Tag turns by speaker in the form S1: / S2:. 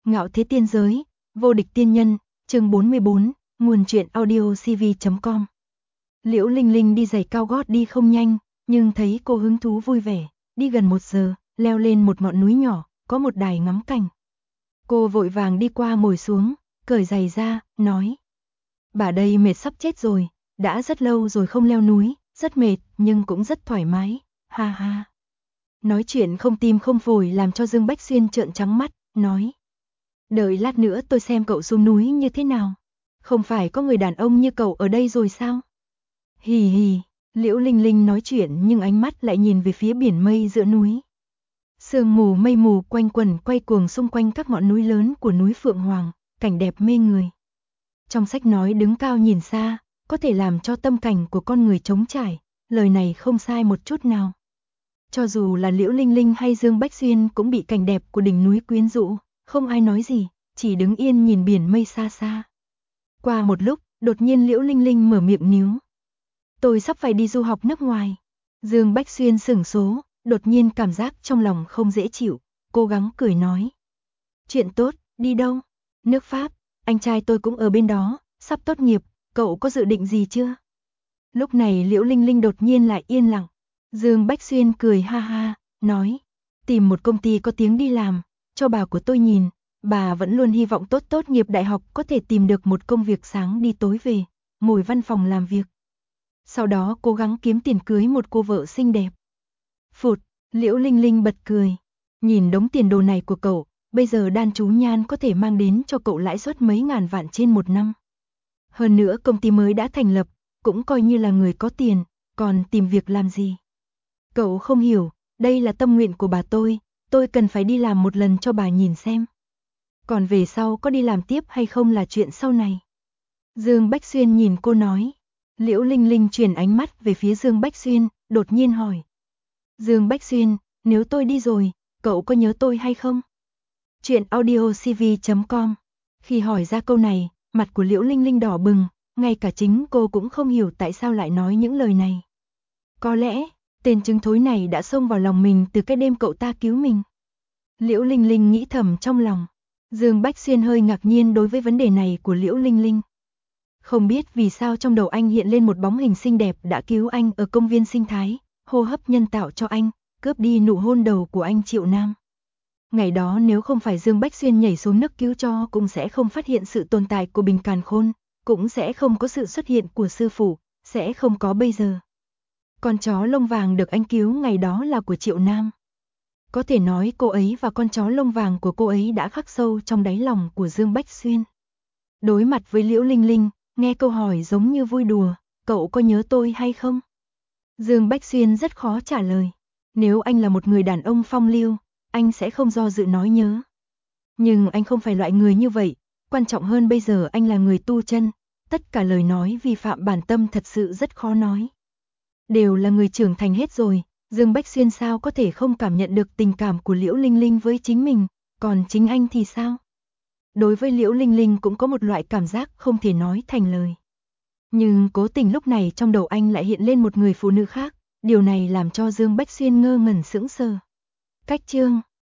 S1: Ngạo thế tiên giới, vô địch tiên nhân, chương 44, nguồn truyện audio cv.com. Liễu Linh Linh đi giày cao gót đi không nhanh, nhưng thấy cô hứng thú vui vẻ, đi gần 1 giờ, leo lên một ngọn núi nhỏ, có một đài ngắm cảnh. Cô vội vàng đi qua ngồi xuống, cởi giày ra, nói: "Bà đây mệt sắp chết rồi, đã rất lâu rồi không leo núi, rất mệt nhưng cũng rất thoải mái, ha ha." Nói chuyện không tim không phổi làm cho Dương Bách Xuyên trợn trắng mắt, nói: "Đợi lát nữa tôi xem cậu xuống núi như thế nào. Không phải có người đàn ông như cậu ở đây rồi sao?" Hì hì, Liễu Linh Linh nói chuyện nhưng ánh mắt lại nhìn về phía biển mây giữa núi. Sương mù mây mù quanh quẩn quay cuồng xung quanh các ngọn núi lớn của núi Phượng Hoàng, cảnh đẹp mê người. Trong sách nói đứng cao nhìn xa, có thể làm cho tâm cảnh của con người trống trải, lời này không sai một chút nào. Cho dù là Liễu Linh Linh hay Dương Bách Xuyên cũng bị cảnh đẹp của đỉnh núi quyến rũ, không ai nói gì, chỉ đứng yên nhìn biển mây xa xa. Qua một lúc, đột nhiên Liễu Linh Linh mở miệng níu: "Tôi sắp phải đi du học nước ngoài." Dương Bách Xuyên sửng số, đột nhiên cảm giác trong lòng không dễ chịu, cố gắng cười nói: "Chuyện tốt, đi đâu?" "Nước Pháp, anh trai tôi cũng ở bên đó, sắp tốt nghiệp, cậu có dự định gì chưa?" Lúc này Liễu Linh Linh đột nhiên lại yên lặng. Dương Bách Xuyên cười ha ha, nói: "Tìm một công ty có tiếng đi làm, cho bà của tôi nhìn, bà vẫn luôn hy vọng tốt nghiệp đại học có thể tìm được một công việc sáng đi tối về, ngồi văn phòng làm việc. Sau đó cố gắng kiếm tiền cưới một cô vợ xinh đẹp." Phụt, Liễu Linh Linh bật cười. Nhìn đống tiền đồ này của cậu, bây giờ Đan Chú Nhan có thể mang đến cho cậu lãi suất mấy ngàn vạn trên một năm. Hơn nữa công ty mới đã thành lập, cũng coi như là người có tiền, còn tìm việc làm gì? Cậu không hiểu, đây là tâm nguyện của bà tôi cần phải đi làm một lần cho bà nhìn xem. Còn về sau có đi làm tiếp hay không là chuyện sau này." Dương Bách Xuyên nhìn cô nói. Liễu Linh Linh chuyển ánh mắt về phía Dương Bách Xuyên, đột nhiên hỏi: "Dương Bách Xuyên, nếu tôi đi rồi, cậu có nhớ tôi hay không?" Chuyện audio cv.com. Khi hỏi ra câu này, mặt của Liễu Linh Linh đỏ bừng, ngay cả chính cô cũng không hiểu tại sao lại nói những lời này. Có lẽ, tên trứng thối này đã xông vào lòng mình từ cái đêm cậu ta cứu mình. Liễu Linh Linh nghĩ thầm trong lòng. Dương Bách Xuyên hơi ngạc nhiên đối với vấn đề này của Liễu Linh Linh. Không biết vì sao trong đầu anh hiện lên một bóng hình xinh đẹp đã cứu anh ở công viên sinh thái, hô hấp nhân tạo cho anh, cướp đi nụ hôn đầu của anh Triệu Nam. Ngày đó nếu không phải Dương Bách Xuyên nhảy xuống nước cứu cho cũng sẽ không phát hiện sự tồn tại của Bình Càn Khôn, cũng sẽ không có sự xuất hiện của sư phụ, sẽ không có bây giờ. Con chó lông vàng được anh cứu ngày đó là của Triệu Nam. Có thể nói cô ấy và con chó lông vàng của cô ấy đã khắc sâu trong đáy lòng của Dương Bách Xuyên. Đối mặt với Liễu Linh Linh, nghe câu hỏi giống như vui đùa: "Cậu có nhớ tôi hay không?" Dương Bách Xuyên rất khó trả lời. Nếu anh là một người đàn ông phong lưu, anh sẽ không do dự nói nhớ. Nhưng anh không phải loại người như vậy, quan trọng hơn bây giờ anh là người tu chân, tất cả lời nói vi phạm bản tâm thật sự rất khó nói. Đều là người trưởng thành hết rồi, Dương Bách Xuyên sao có thể không cảm nhận được tình cảm của Liễu Linh Linh với chính mình, còn chính anh thì sao? Đối với Liễu Linh Linh cũng có một loại cảm giác không thể nói thành lời. Nhưng cố tình lúc này trong đầu anh lại hiện lên một người phụ nữ khác, điều này làm cho Dương Bách Xuyên ngơ ngẩn sững sờ. Cách chương